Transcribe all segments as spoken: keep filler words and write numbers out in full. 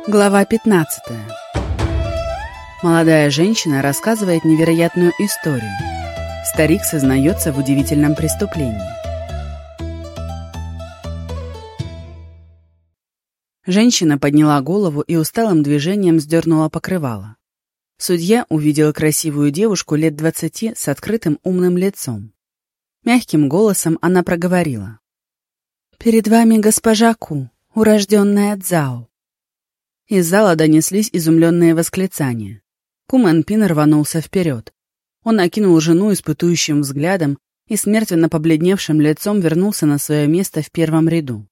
Глава пятнадцатая. Молодая женщина рассказывает невероятную историю. Старик сознается в удивительном преступлении. Женщина подняла голову и усталым движением сдернула покрывало. Судья увидел красивую девушку лет двадцати с открытым умным лицом. Мягким голосом она проговорила: «Перед вами госпожа Ку, урожденная Цзао». Из зала донеслись изумленные восклицания. Ку Мэнпин рванулся вперед. Он окинул жену испытующим взглядом и с мертвенно побледневшим лицом вернулся на свое место в первом ряду.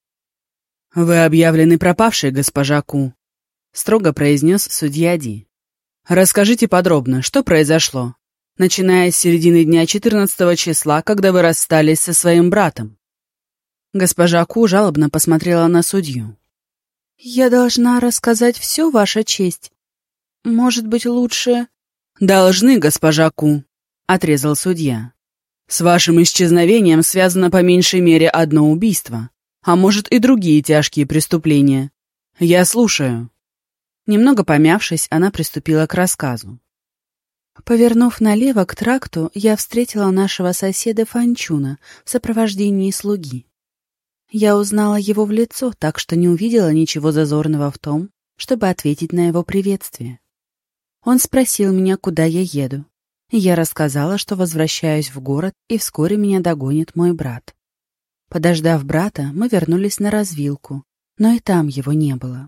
«Вы объявлены пропавшей, госпожа Ку», — строго произнес судья Ди. «Расскажите подробно, что произошло, начиная с середины дня четырнадцатого числа, когда вы расстались со своим братом». Госпожа Ку жалобно посмотрела на судью. «Я должна рассказать все, Ваша честь. Может быть, лучше...» «Должны, госпожа Ку», — отрезал судья. «С вашим исчезновением связано по меньшей мере одно убийство, а может и другие тяжкие преступления. Я слушаю». Немного помявшись, она приступила к рассказу. Повернув налево к тракту, я встретила нашего соседа Фанчуна в сопровождении слуги. Я узнала его в лицо, так что не увидела ничего зазорного в том, чтобы ответить на его приветствие. Он спросил меня, куда я еду. Я рассказала, что возвращаюсь в город, и вскоре меня догонит мой брат. Подождав брата, мы вернулись на развилку, но и там его не было.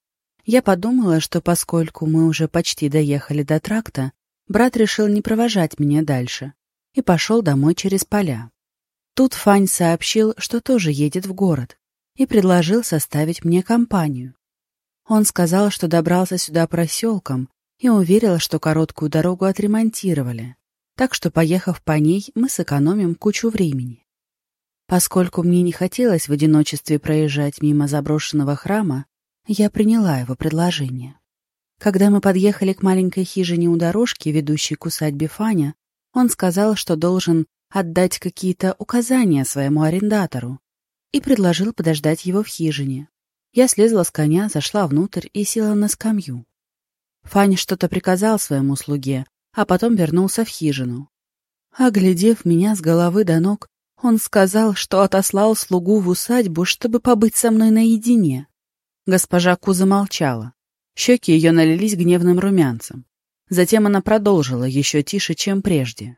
Я подумала, что поскольку мы уже почти доехали до тракта, брат решил не провожать меня дальше и пошел домой через поля. Тут Фань сообщил, что тоже едет в город, и предложил составить мне компанию. Он сказал, что добрался сюда проселком, и уверил, что короткую дорогу отремонтировали, так что, поехав по ней, мы сэкономим кучу времени. Поскольку мне не хотелось в одиночестве проезжать мимо заброшенного храма, я приняла его предложение. Когда мы подъехали к маленькой хижине у дорожки, ведущей к усадьбе Фаня, он сказал, что должен отдать какие-то указания своему арендатору, и предложил подождать его в хижине. Я слезла с коня, зашла внутрь и села на скамью. Фань что-то приказал своему слуге, а потом вернулся в хижину. Оглядев меня с головы до ног, он сказал, что отослал слугу в усадьбу, чтобы побыть со мной наедине. Госпожа Ку замолчала. Щеки ее налились гневным румянцем. Затем она продолжила еще тише, чем прежде.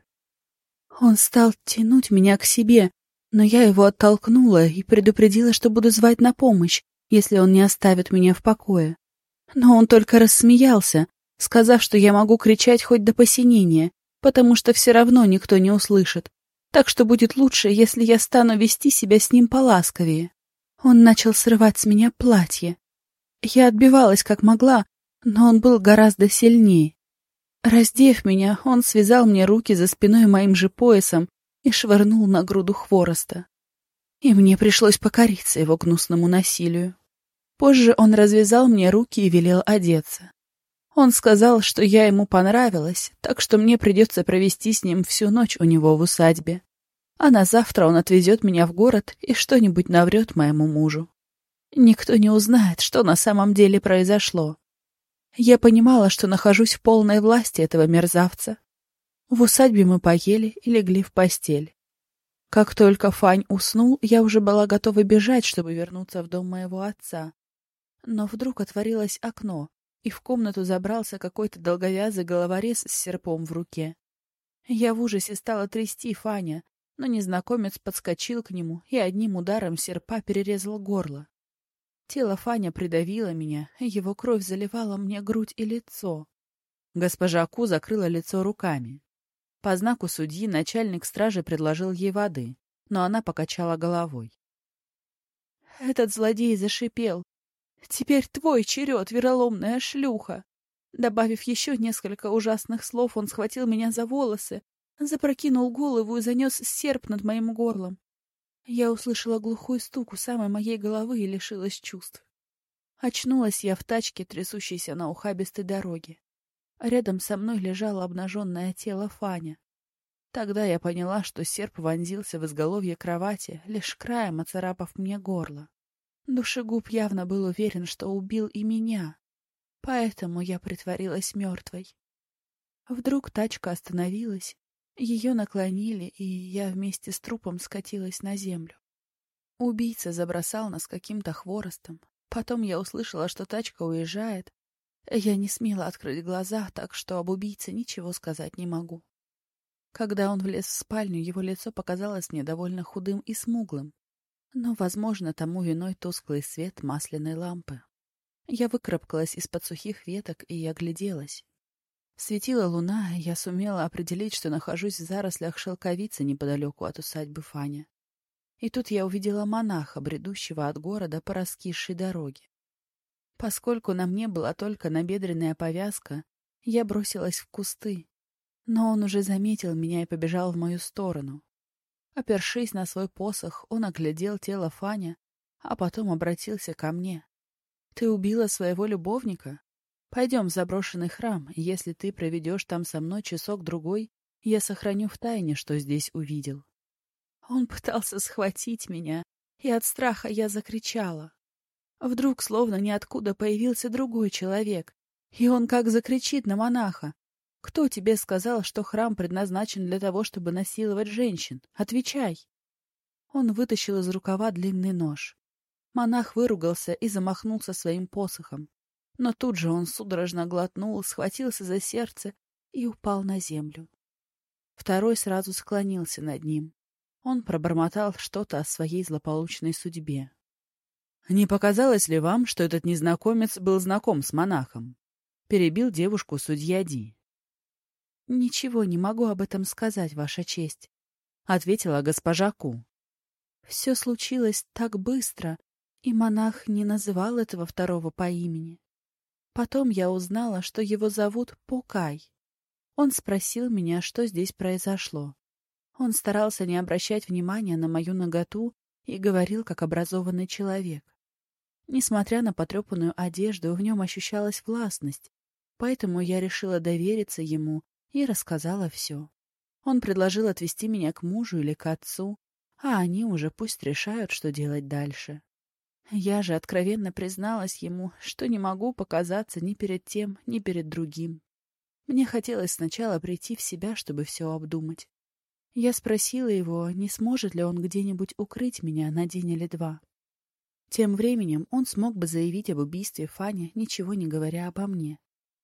Он стал тянуть меня к себе, но я его оттолкнула и предупредила, что буду звать на помощь, если он не оставит меня в покое. Но он только рассмеялся, сказав, что я могу кричать хоть до посинения, потому что все равно никто не услышит, так что будет лучше, если я стану вести себя с ним поласковее. Он начал срывать с меня платье. Я отбивалась как могла, но он был гораздо сильнее. Раздев меня, он связал мне руки за спиной моим же поясом и швырнул на груду хвороста. И мне пришлось покориться его гнусному насилию. Позже он развязал мне руки и велел одеться. Он сказал, что я ему понравилась, так что мне придется провести с ним всю ночь у него в усадьбе. А на завтра он отвезет меня в город и что-нибудь наврет моему мужу. Никто не узнает, что на самом деле произошло. Я понимала, что нахожусь в полной власти этого мерзавца. В усадьбе мы поели и легли в постель. Как только Фань уснул, я уже была готова бежать, чтобы вернуться в дом моего отца. Но вдруг отворилось окно, и в комнату забрался какой-то долговязый головорез с серпом в руке. Я в ужасе стала трясти Фаня, но незнакомец подскочил к нему и одним ударом серпа перерезал горло. Тело Фаня придавило меня, и его кровь заливала мне грудь и лицо. Госпожа Ку закрыла лицо руками. По знаку судьи начальник стражи предложил ей воды, но она покачала головой. «Этот злодей зашипел. Теперь твой черед, вероломная шлюха!» Добавив еще несколько ужасных слов, он схватил меня за волосы, запрокинул голову и занес серп над моим горлом. Я услышала глухой стук у самой моей головы и лишилась чувств. Очнулась я в тачке, трясущейся на ухабистой дороге. Рядом со мной лежало обнаженное тело Фаня. Тогда я поняла, что серп вонзился в изголовье кровати, лишь краем оцарапав мне горло. Душегуб явно был уверен, что убил и меня, Поэтому я притворилась мертвой. Вдруг тачка остановилась, ее наклонили, и я вместе с трупом скатилась на землю. Убийца забросал нас каким-то хворостом. Потом я услышала, что тачка уезжает. Я не смела открыть глаза, так что об убийце ничего сказать не могу. Когда он влез в спальню, его лицо показалось мне довольно худым и смуглым. Но, возможно, тому виной тусклый свет масляной лампы. Я выкарабкалась из-под сухих веток и огляделась. Светила луна, и я сумела определить, что нахожусь в зарослях шелковицы неподалеку от усадьбы Фаня. И тут я увидела монаха, бредущего от города по раскисшей дороге. Поскольку на мне была только набедренная повязка, я бросилась в кусты, но он уже заметил меня и побежал в мою сторону. Опершись на свой посох, он оглядел тело Фаня, а потом обратился ко мне. «Ты убила своего любовника? Пойдем в заброшенный храм, и если ты проведешь там со мной часок-другой, я сохраню в тайне, что здесь увидел». Он пытался схватить меня, и от страха я закричала. Вдруг, словно ниоткуда, появился другой человек, и он как закричит на монаха. «Кто тебе сказал, что храм предназначен для того, чтобы насиловать женщин? Отвечай!» Он вытащил из рукава длинный нож. Монах выругался и замахнулся своим посохом. Но тут же он судорожно глотнул, схватился за сердце и упал на землю. Второй сразу склонился над ним. Он пробормотал что-то о своей злополучной судьбе. «Не показалось ли вам, что этот незнакомец был знаком с монахом?» — перебил девушку судья Ди. «Ничего не могу об этом сказать, Ваша честь», — ответила госпожа Ку. «Все случилось так быстро, и монах не называл этого второго по имени. Потом я узнала, что его зовут Покай. Он спросил меня, что здесь произошло. Он старался не обращать внимания на мою наготу и говорил как образованный человек. Несмотря на потрепанную одежду, в нем ощущалась властность, поэтому я решила довериться ему и рассказала все. Он предложил отвезти меня к мужу или к отцу, а они уже пусть решают, что делать дальше. Я же откровенно призналась ему, что не могу показаться ни перед тем, ни перед другим. Мне хотелось сначала прийти в себя, чтобы все обдумать. Я спросила его, не сможет ли он где-нибудь укрыть меня на день или два. Тем временем он смог бы заявить об убийстве Фани, ничего не говоря обо мне.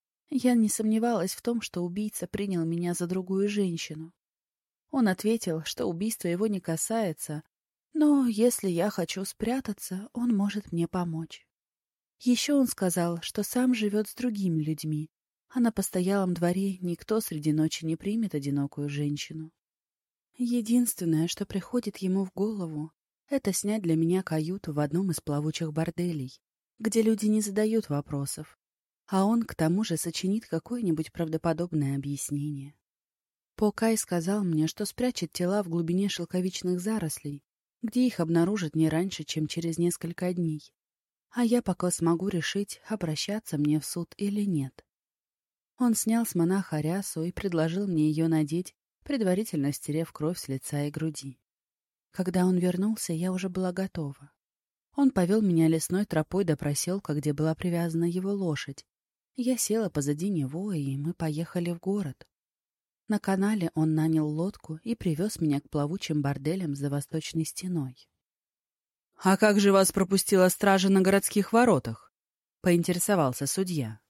Я не сомневалась в том, что убийца принял меня за другую женщину. Он ответил, что убийство его не касается, но если я хочу спрятаться, он может мне помочь. Еще он сказал, что сам живет с другими людьми, а на постоялом дворе никто среди ночи не примет одинокую женщину. Единственное, что приходит ему в голову, это снять для меня каюту в одном из плавучих борделей, где люди не задают вопросов, а он к тому же сочинит какое-нибудь правдоподобное объяснение. Покай сказал мне, что спрячет тела в глубине шелковичных зарослей, где их обнаружат не раньше, чем через несколько дней, а я пока смогу решить, обращаться мне в суд или нет. Он снял с монаха рясу и предложил мне ее надеть, предварительно стерев кровь с лица и груди. Когда он вернулся, я уже была готова. Он повел меня лесной тропой до проселка, где была привязана его лошадь. Я села позади него, и мы поехали в город. На канале он нанял лодку и привез меня к плавучим борделям за восточной стеной. — А как же вас пропустила стража на городских воротах? — поинтересовался судья.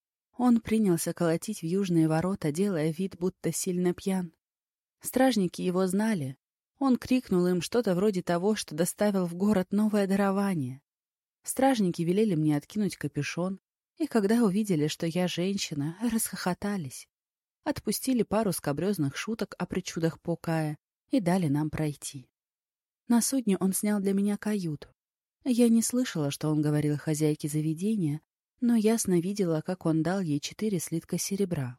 Он принялся колотить в южные ворота, делая вид, будто сильно пьян. Стражники его знали. Он крикнул им что-то вроде того, что доставил в город новое дарование. Стражники велели мне откинуть капюшон, и когда увидели, что я женщина, расхохотались. Отпустили пару скабрезных шуток о причудах Покая и дали нам пройти. На судне он снял для меня каюту. Я не слышала, что он говорил хозяйке заведения, но ясно видела, как он дал ей четыре слитка серебра.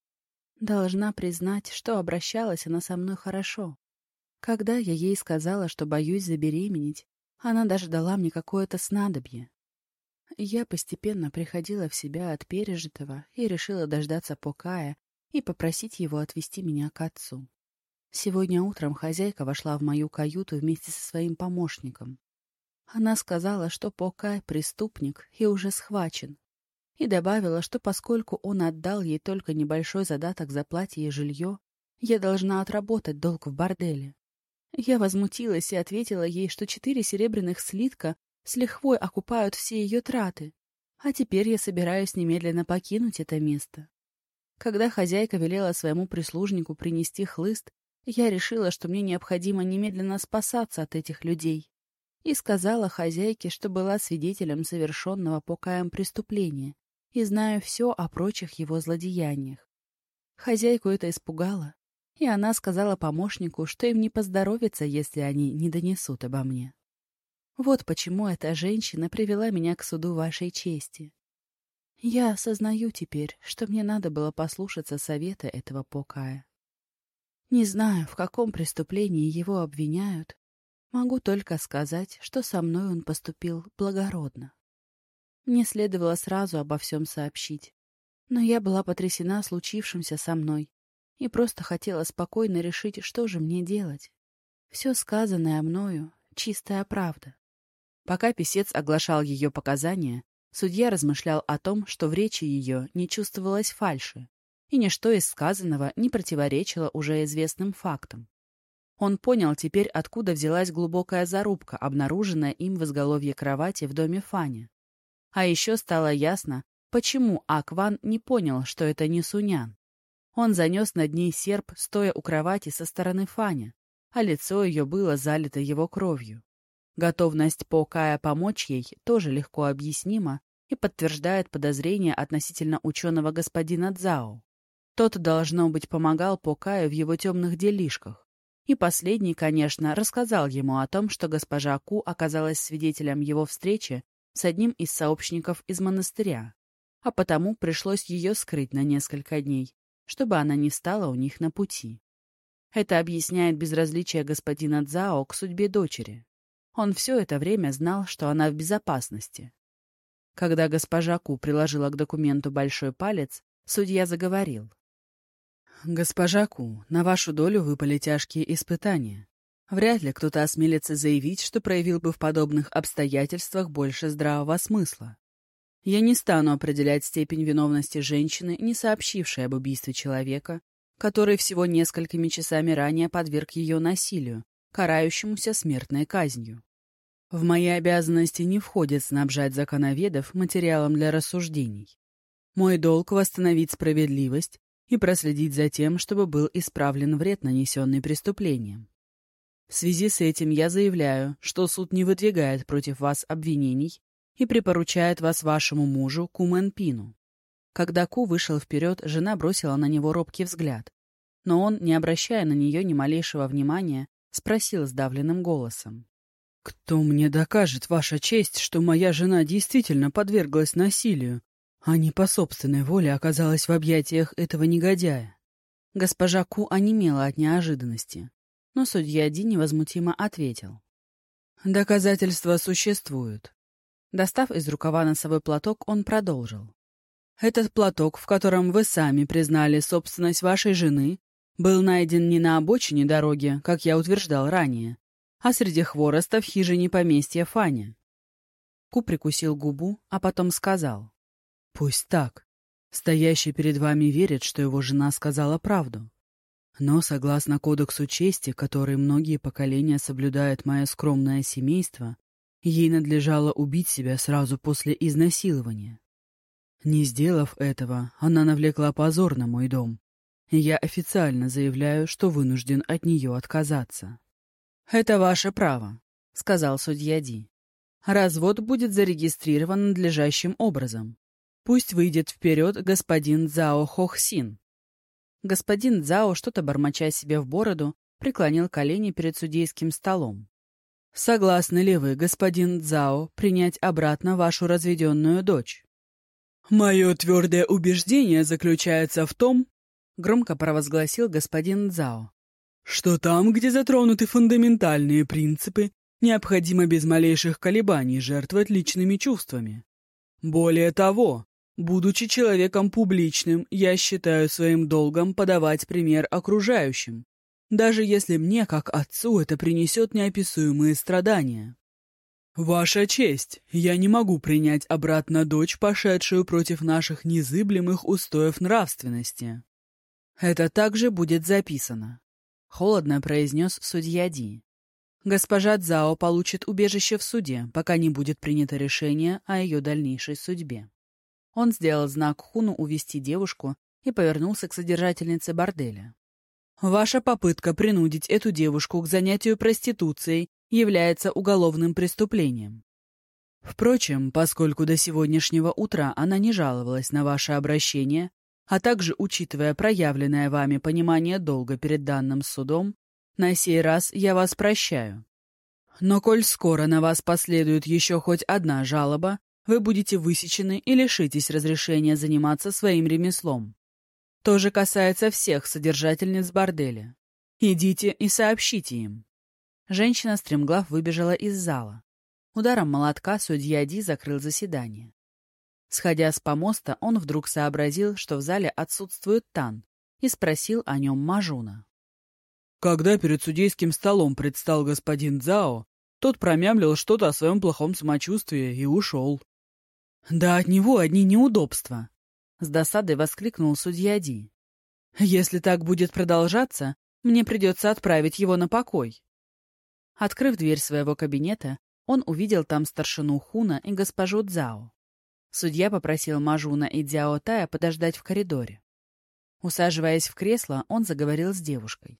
Должна признать, что обращалась она со мной хорошо. Когда я ей сказала, что боюсь забеременеть, она даже дала мне какое-то снадобье. Я постепенно приходила в себя от пережитого и решила дождаться Покая и попросить его отвезти меня к отцу. Сегодня утром хозяйка вошла в мою каюту вместе со своим помощником. Она сказала, что Покай — преступник и уже схвачен. и добавила, что поскольку он отдал ей только небольшой задаток за платье и жилье, я должна отработать долг в борделе. Я возмутилась и ответила ей, что четыре серебряных слитка с лихвой окупают все ее траты, а теперь я собираюсь немедленно покинуть это место. Когда хозяйка велела своему прислужнику принести хлыст, я решила, что мне необходимо немедленно спасаться от этих людей, и сказала хозяйке, что была свидетелем совершенного Покаем преступления и знаю все о прочих его злодеяниях. Хозяйку это испугало, и она сказала помощнику, что им не поздоровится, если они не донесут обо мне. Вот почему эта женщина привела меня к суду вашей чести. Я осознаю теперь, что мне надо было послушаться совета этого Покая. Не знаю, в каком преступлении его обвиняют. Могу только сказать, что со мной он поступил благородно. Мне следовало сразу обо всем сообщить, но я была потрясена случившимся со мной и просто хотела спокойно решить, что же мне делать. Все сказанное мною — чистая правда. Пока писец оглашал ее показания, судья размышлял о том, что в речи ее не чувствовалось фальши, и ничто из сказанного не противоречило уже известным фактам. Он понял теперь, откуда взялась глубокая зарубка, обнаруженная им в изголовье кровати в доме Фаня. А еще стало ясно, почему Акван не понял, что это не Сунян. Он занес над ней серп, стоя у кровати со стороны Фаня, а лицо ее было залито его кровью. Готовность Покая помочь ей тоже легко объяснима и подтверждает подозрения относительно ученого господина Цзао. Тот, должно быть, помогал Покаю в его темных делишках. И последний, конечно, рассказал ему о том, что госпожа Ку оказалась свидетелем его встречи с одним из сообщников из монастыря, а потому пришлось ее скрыть на несколько дней, чтобы она не стала у них на пути. Это объясняет безразличие господина Цзао к судьбе дочери. Он все это время знал, что она в безопасности. Когда госпожа Ку приложила к документу большой палец, судья заговорил. «Госпожа Ку, на вашу долю выпали тяжкие испытания. Вряд ли кто-то осмелится заявить, что проявил бы в подобных обстоятельствах больше здравого смысла. Я не стану определять степень виновности женщины, не сообщившей об убийстве человека, который всего несколькими часами ранее подверг ее насилию, карающемуся смертной казнью. В мои обязанности не входит снабжать законоведов материалом для рассуждений. Мой долг — восстановить справедливость и проследить за тем, чтобы был исправлен вред, нанесенный преступлением. В связи с этим я заявляю, что суд не выдвигает против вас обвинений и припоручает вас вашему мужу Ку Мэнпину». Когда Ку вышел вперед, жена бросила на него робкий взгляд, но он, не обращая на нее ни малейшего внимания, спросил сдавленным голосом. «Кто мне докажет, ваша честь, что моя жена действительно подверглась насилию, а не по собственной воле оказалась в объятиях этого негодяя?» Госпожа Ку онемела от неожиданности, но судья Ди невозмутимо ответил. «Доказательства существуют». Достав из рукава носовой платок, он продолжил. «Этот платок, в котором вы сами признали собственность вашей жены, был найден не на обочине дороги, как я утверждал ранее, а среди хвороста в хижине поместья Фаня». Ку прикусил губу, а потом сказал. «Пусть так. Стоящий перед вами верит, что его жена сказала правду. Но, согласно кодексу чести, который многие поколения соблюдает мое скромное семейство, ей надлежало убить себя сразу после изнасилования. Не сделав этого, она навлекла позор на мой дом, и я официально заявляю, что вынужден от нее отказаться». «Это ваше право», — сказал судья Ди. «Развод будет зарегистрирован надлежащим образом. Пусть выйдет вперед господин Цзао Хохсин». Господин Цзао, что-то бормоча себе в бороду, преклонил колени перед судейским столом. «Согласны ли вы, господин Цзао, принять обратно вашу разведенную дочь?» «Мое твердое убеждение заключается в том, — громко провозгласил господин Цзао, — что там, где затронуты фундаментальные принципы, необходимо без малейших колебаний жертвовать личными чувствами. Более того, будучи человеком публичным, я считаю своим долгом подавать пример окружающим, даже если мне, как отцу, это принесет неописуемые страдания». «Ваша честь, я не могу принять обратно дочь, пошедшую против наших незыблемых устоев нравственности». «Это также будет записано», — холодно произнес судья Ди. «Госпожа Цзао получит убежище в суде, пока не будет принято решение о ее дальнейшей судьбе». Он сделал знак Хуну увести девушку и повернулся к содержательнице борделя. «Ваша попытка принудить эту девушку к занятию проституцией является уголовным преступлением. Впрочем, поскольку до сегодняшнего утра она не жаловалась на ваше обращение, а также учитывая проявленное вами понимание долга перед данным судом, на сей раз я вас прощаю. Но коль скоро на вас последует еще хоть одна жалоба, вы будете высечены и лишитесь разрешения заниматься своим ремеслом. То же касается всех содержательниц борделя. Идите и сообщите им». Женщина стремглав выбежала из зала. Ударом молотка судья Ди закрыл заседание. Сходя с помоста, он вдруг сообразил, что в зале отсутствует Тан, и спросил о нем Мажуна. Когда перед судейским столом предстал господин Цзао, тот промямлил что-то о своем плохом самочувствии и ушел. «Да от него одни неудобства!» — с досадой воскликнул судья Ди. «Если так будет продолжаться, мне придется отправить его на покой». Открыв дверь своего кабинета, он увидел там старшину Хуна и госпожу Цзао. Судья попросил Мажуна и Цзяо Тая подождать в коридоре. Усаживаясь в кресло, он заговорил с девушкой.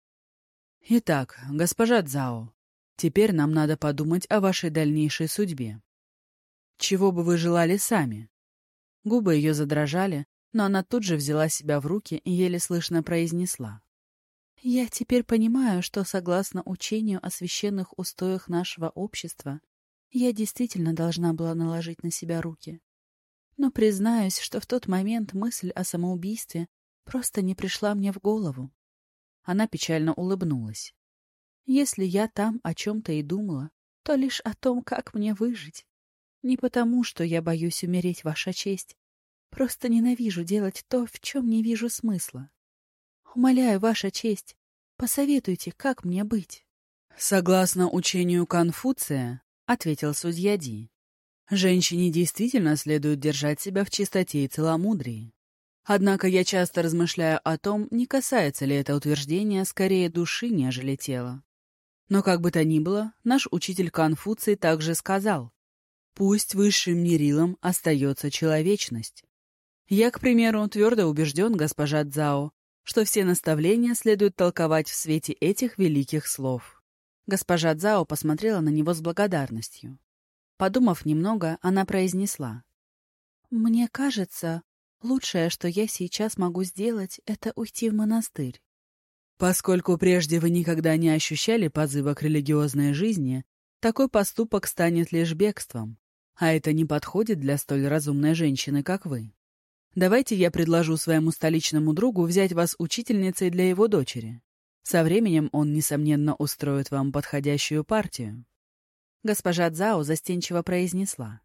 «Итак, госпожа Цзао, теперь нам надо подумать о вашей дальнейшей судьбе. Чего бы вы желали сами?» Губы ее задрожали, но она тут же взяла себя в руки и еле слышно произнесла. «Я теперь понимаю, что, согласно учению о священных устоях нашего общества, я действительно должна была наложить на себя руки. Но признаюсь, что в тот момент мысль о самоубийстве просто не пришла мне в голову». Она печально улыбнулась. «Если я там о чем-то и думала, то лишь о том, как мне выжить. Не потому, что я боюсь умереть, ваша честь. Просто ненавижу делать то, в чем не вижу смысла. Умоляю, ваша честь, посоветуйте, как мне быть». «Согласно учению Конфуция, — ответил судья Ди, — женщине действительно следует держать себя в чистоте и целомудрии. Однако я часто размышляю о том, не касается ли это утверждение скорее души, нежели тела. Но как бы то ни было, наш учитель Конфуций также сказал: пусть высшим мерилом остается человечность. Я, к примеру, твердо убежден, госпожа Цзао, что все наставления следует толковать в свете этих великих слов». Госпожа Цзао посмотрела на него с благодарностью. Подумав немного, она произнесла: «Мне кажется, лучшее, что я сейчас могу сделать, это уйти в монастырь». Поскольку прежде вы никогда не ощущали позыва к религиозной жизни, такой поступок станет лишь бегством, а это не подходит для столь разумной женщины, как вы. Давайте я предложу своему столичному другу взять вас учительницей для его дочери. Со временем он, несомненно, устроит вам подходящую партию». Госпожа Цзао застенчиво произнесла: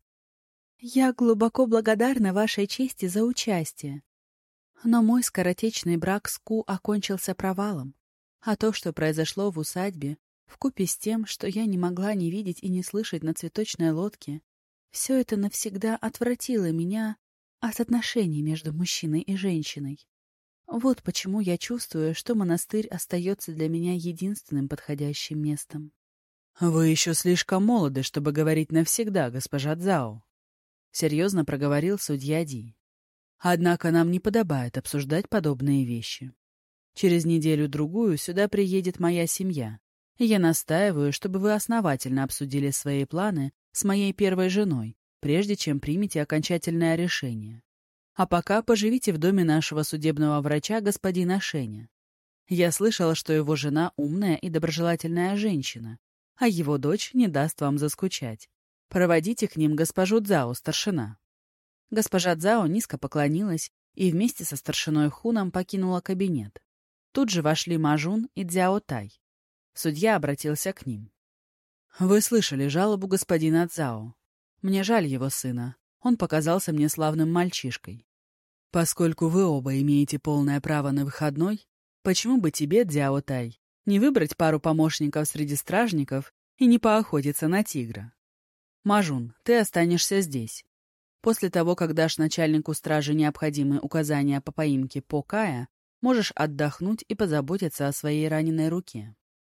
«Я глубоко благодарна вашей чести за участие. Но мой скоротечный брак с Ку окончился провалом, а то, что произошло в усадьбе, вкупе с тем, что я не могла ни видеть и не слышать на цветочной лодке, все это навсегда отвратило меня от отношений между мужчиной и женщиной. Вот почему я чувствую, что монастырь остается для меня единственным подходящим местом». «Вы еще слишком молоды, чтобы говорить навсегда, госпожа Цзао», — серьезно проговорил судья Ди. «Однако нам не подобает обсуждать подобные вещи. Через неделю-другую сюда приедет моя семья, и я настаиваю, чтобы вы основательно обсудили свои планы с моей первой женой, прежде чем примете окончательное решение. А пока поживите в доме нашего судебного врача господина Шеня. Я слышала, что его жена умная и доброжелательная женщина, а его дочь не даст вам заскучать. Проводите к ним госпожу Цзао, старшина». Госпожа Цзао низко поклонилась и вместе со старшиной Хуном покинула кабинет. Тут же вошли Мажун и Цзяо Тай. Судья обратился к ним. «Вы слышали жалобу господина Цзао. Мне жаль его сына. Он показался мне славным мальчишкой. Поскольку вы оба имеете полное право на выходной, почему бы тебе, Цзяо Тай, не выбрать пару помощников среди стражников и не поохотиться на тигра?» Мажун, ты останешься здесь. После того, как дашь начальнику стражи необходимые указания по поимке Покая, можешь отдохнуть и позаботиться о своей раненой руке.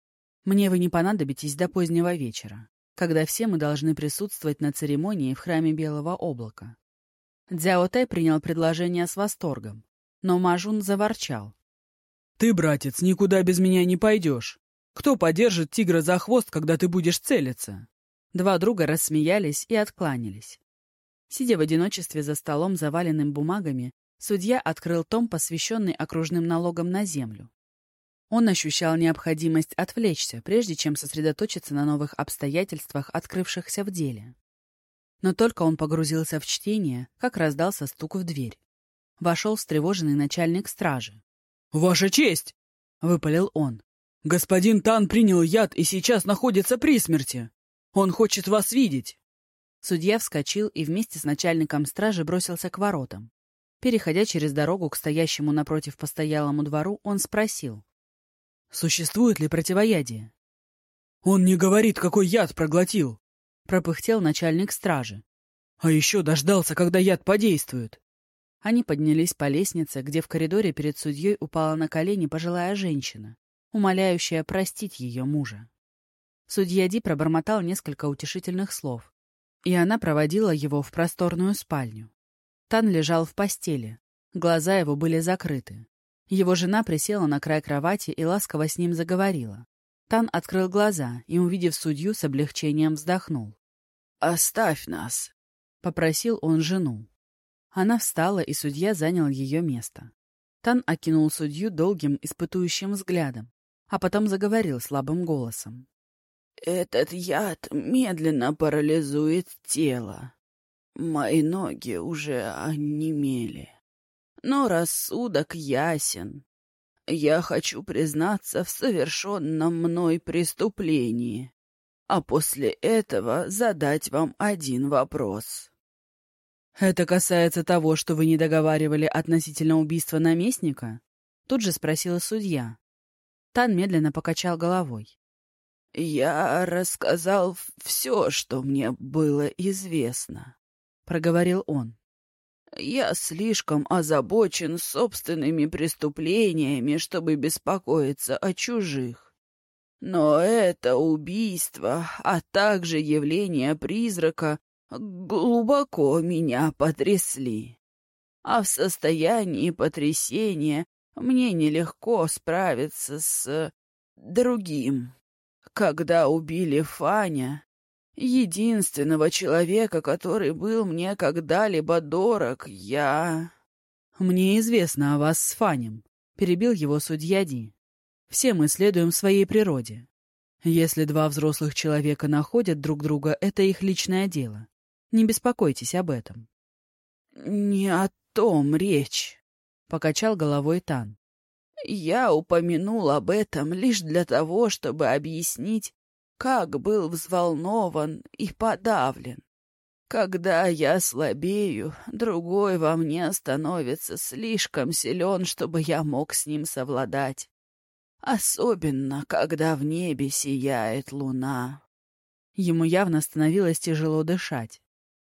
Мне вы не понадобитесь до позднего вечера, когда все мы должны присутствовать на церемонии в храме Белого облака». Цзяо Тэй принял предложение с восторгом, но Мажун заворчал. «Ты, братец, никуда без меня не пойдешь. Кто подержит тигра за хвост, когда ты будешь целиться?» Два друга рассмеялись и откланялись. Сидя в одиночестве за столом, заваленным бумагами, судья открыл том, посвященный окружным налогам на землю. Он ощущал необходимость отвлечься, прежде чем сосредоточиться на новых обстоятельствах, открывшихся в деле. Но только он погрузился в чтение, как раздался стук в дверь. Вошел встревоженный начальник стражи. «Ваша честь!» — выпалил он. «Господин Тан принял яд и сейчас находится при смерти. Он хочет вас видеть!» Судья вскочил и вместе с начальником стражи бросился к воротам. Переходя через дорогу к стоящему напротив постоялому двору, он спросил: «Существует ли противоядие?» «Он не говорит, какой яд проглотил», — пропыхтел начальник стражи. «А еще дождался, когда яд подействует». Они поднялись по лестнице, где в коридоре перед судьей упала на колени пожилая женщина, умоляющая простить ее мужа. Судья Ди пробормотал несколько утешительных слов, и она проводила его в просторную спальню. Тан лежал в постели, глаза его были закрыты. Его жена присела на край кровати и ласково с ним заговорила. Тан открыл глаза и, увидев судью, с облегчением вздохнул. «Оставь нас», — попросил он жену. Она встала, и судья занял ее место. Тан окинул судью долгим, испытующим взглядом, а потом заговорил слабым голосом. «Этот яд медленно парализует тело. Мои ноги уже онемели. Но рассудок ясен. Я хочу признаться в совершенном мной преступлении, а после этого задать вам один вопрос». «Это касается того, что вы не договаривали относительно убийства наместника?» Тут же спросила судья. Тан медленно покачал головой. «Я рассказал все, что мне было известно», — проговорил он. «Я слишком озабочен собственными преступлениями, чтобы беспокоиться о чужих. Но это убийство, а также явление призрака глубоко меня потрясли. А в состоянии потрясения мне нелегко справиться с другим. Когда убили Фаня, единственного человека, который был мне когда-либо дорог, я...» «Мне известно о вас с Фанем», — перебил его судья Ди. «Все мы следуем своей природе. Если два взрослых человека находят друг друга, это их личное дело. Не беспокойтесь об этом». «Не о том речь», — покачал головой Тан. «Я упомянул об этом лишь для того, чтобы объяснить, как был взволнован и подавлен. Когда я слабею, другой во мне становится слишком силен, чтобы я мог с ним совладать. Особенно, когда в небе сияет луна». Ему явно становилось тяжело дышать.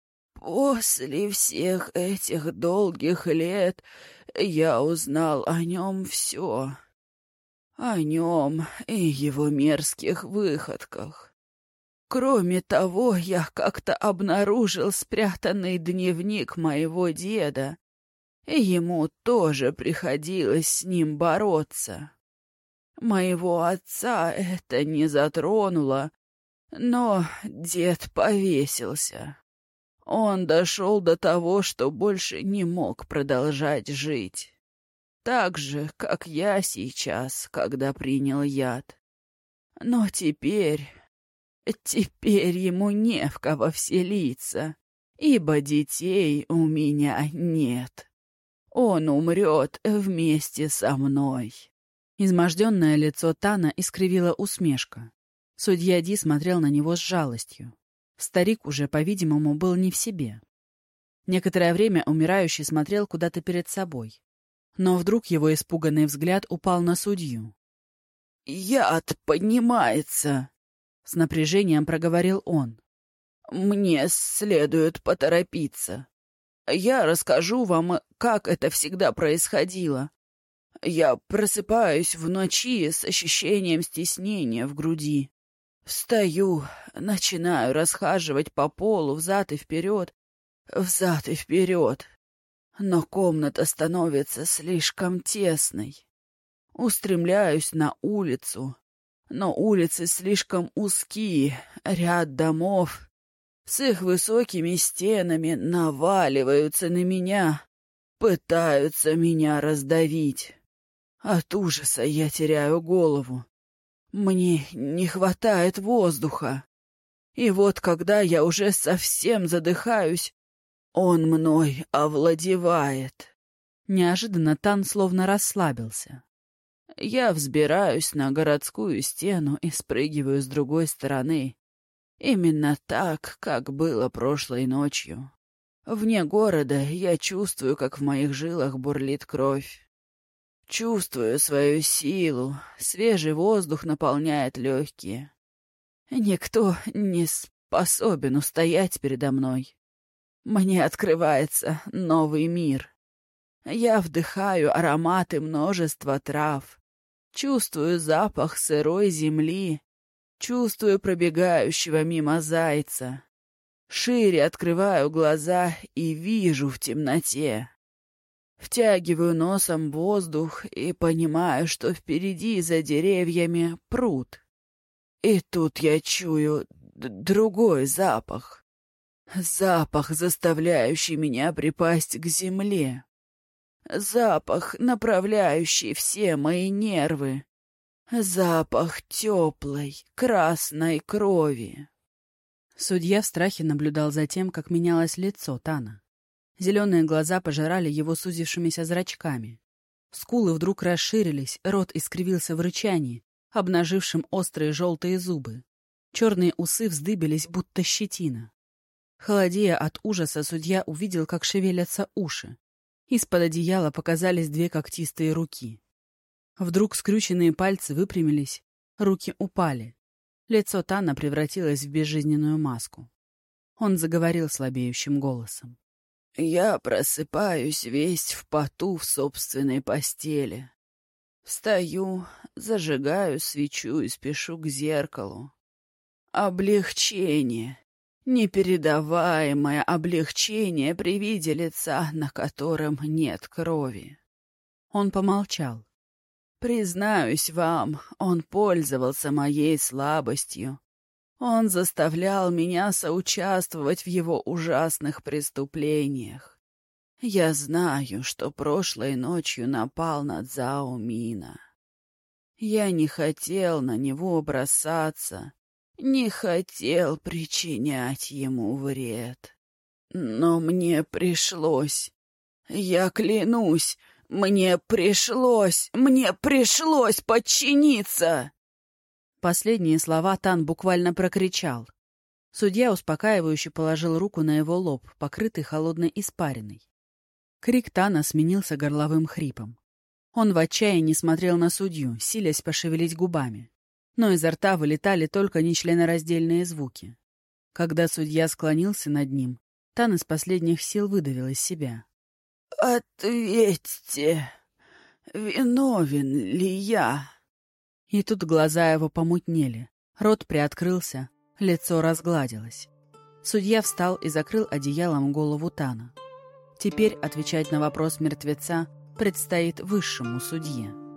«После всех этих долгих лет я узнал о нем все. О нем и его мерзких выходках. Кроме того, я как-то обнаружил спрятанный дневник моего деда, и ему тоже приходилось с ним бороться. Моего отца это не затронуло, но дед повесился. Он дошел до того, что больше не мог продолжать жить. Так же, как я сейчас, когда принял яд. Но теперь... Теперь ему не в кого вселиться, ибо детей у меня нет. Он умрет вместе со мной». Изможденное лицо Тана искривила усмешка. Судья Ди смотрел на него с жалостью. Старик уже, по-видимому, был не в себе. Некоторое время умирающий смотрел куда-то перед собой. Но вдруг его испуганный взгляд упал на судью. «Яд поднимается», — с напряжением проговорил он. Мне следует поторопиться. Я расскажу вам, как это всегда происходило. Я просыпаюсь в ночи с ощущением стеснения в груди. Встаю, начинаю расхаживать по полу взад и вперед, взад и вперед. Но комната становится слишком тесной. Устремляюсь на улицу, но улицы слишком узкие, ряд домов с их высокими стенами наваливаются на меня, пытаются меня раздавить. От ужаса я теряю голову. Мне не хватает воздуха. И вот когда я уже совсем задыхаюсь, он мной овладевает. Неожиданно Тан словно расслабился. Я взбираюсь на городскую стену и спрыгиваю с другой стороны. Именно так, как было прошлой ночью. Вне города я чувствую, как в моих жилах бурлит кровь. Чувствую свою силу, свежий воздух наполняет легкие. Никто не способен устоять передо мной. Мне открывается новый мир. Я вдыхаю ароматы множества трав, чувствую запах сырой земли, чувствую пробегающего мимо зайца. Шире открываю глаза и вижу в темноте. Втягиваю носом воздух и понимаю, что впереди за деревьями пруд. И тут я чую другой запах. Запах, заставляющий меня припасть к земле. Запах, направляющий все мои нервы. Запах теплой, красной крови. Судья в страхе наблюдал за тем, как менялось лицо Тана. Зеленые глаза пожирали его сузившимися зрачками. Скулы вдруг расширились, рот искривился в рычании, обнажившим острые желтые зубы. Черные усы вздыбились, будто щетина. Холодея от ужаса, судья увидел, как шевелятся уши. Из-под одеяла показались две когтистые руки. Вдруг скрюченные пальцы выпрямились, руки упали. Лицо Тана превратилось в безжизненную маску. Он заговорил слабеющим голосом. «Я просыпаюсь весь в поту в собственной постели. Встаю, зажигаю свечу и спешу к зеркалу. Облегчение, непередаваемое облегчение при виде лица, на котором нет крови». Он помолчал. «Признаюсь вам, он пользовался моей слабостью. Он заставлял меня соучаствовать в его ужасных преступлениях. Я знаю, что прошлой ночью напал на Цзао Мина. Я не хотел на него бросаться, не хотел причинять ему вред. Но мне пришлось. Я клянусь, мне пришлось, мне пришлось подчиниться!» Последние слова Тан буквально прокричал. Судья успокаивающе положил руку на его лоб, покрытый холодной испариной. Крик Тана сменился горловым хрипом. Он в отчаянии смотрел на судью, силясь пошевелить губами. Но изо рта вылетали только нечленораздельные звуки. Когда судья склонился над ним, Тан из последних сил выдавил из себя. «Ответьте, виновен ли я?» И тут глаза его помутнели, рот приоткрылся, лицо разгладилось. Судья встал и закрыл одеялом голову Тана. Теперь отвечать на вопрос мертвеца предстоит высшему судье.